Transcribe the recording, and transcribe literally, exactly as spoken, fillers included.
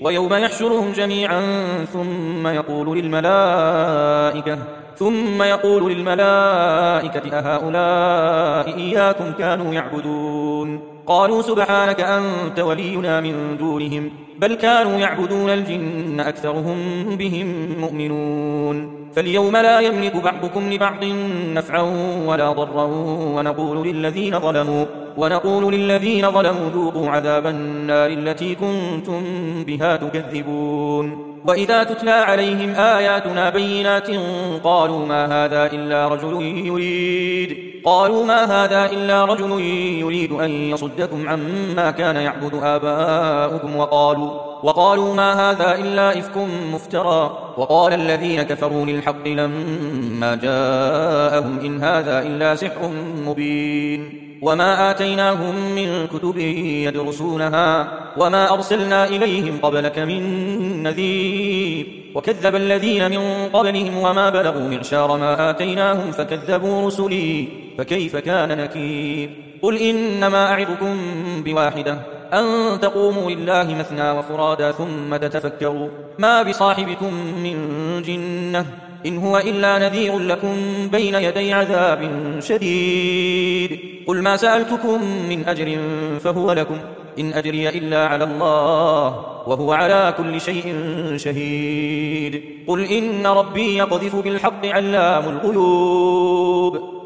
ويوم يحشرهم جميعا ثم يقول للملائكة ثم يقول للملائكة أهؤلاء إياكم كانوا يعبدون قالوا سبحانك أنت ولينا من دونهم بل كانوا يعبدون الجن أكثرهم بهم مؤمنون فاليوم لا يملك بعضكم لبعض نفعا ولا ضرا ونقول للذين ظلموا ونقول للذين ظلموا ذوقوا عذاب النار التي كنتم بها تكذبون وإذا تتلى عليهم آياتنا بينات قالوا ما هذا إلا رجل يريد قالوا ما هذا إلا رجل يريد أن يصدكم عما كان يعبد آباؤكم وقالوا وقالوا ما هذا إلا إفك مفترى وقال الذين كفروا للحق لما جاءهم إن هذا إلا سحر مبين وما آتيناهم من كتب يدرسونها وما أرسلنا إليهم قبلك من نذير وكذب الذين من قبلهم وما بلغوا معشار ما آتيناهم فكذبوا رسلي فكيف كان نكير قل إنما أعظكم بواحدة أن تقوموا لله مثنى وفرادا ثم تتفكروا ما بصاحبكم من جنة إن هو إلا نذير لكم بين يدي عذاب شديد قل ما سألتكم من أجر فهو لكم إن أجري إلا على الله وهو على كل شيء شهيد قل إن ربي يقذف بالحق علام الغيوب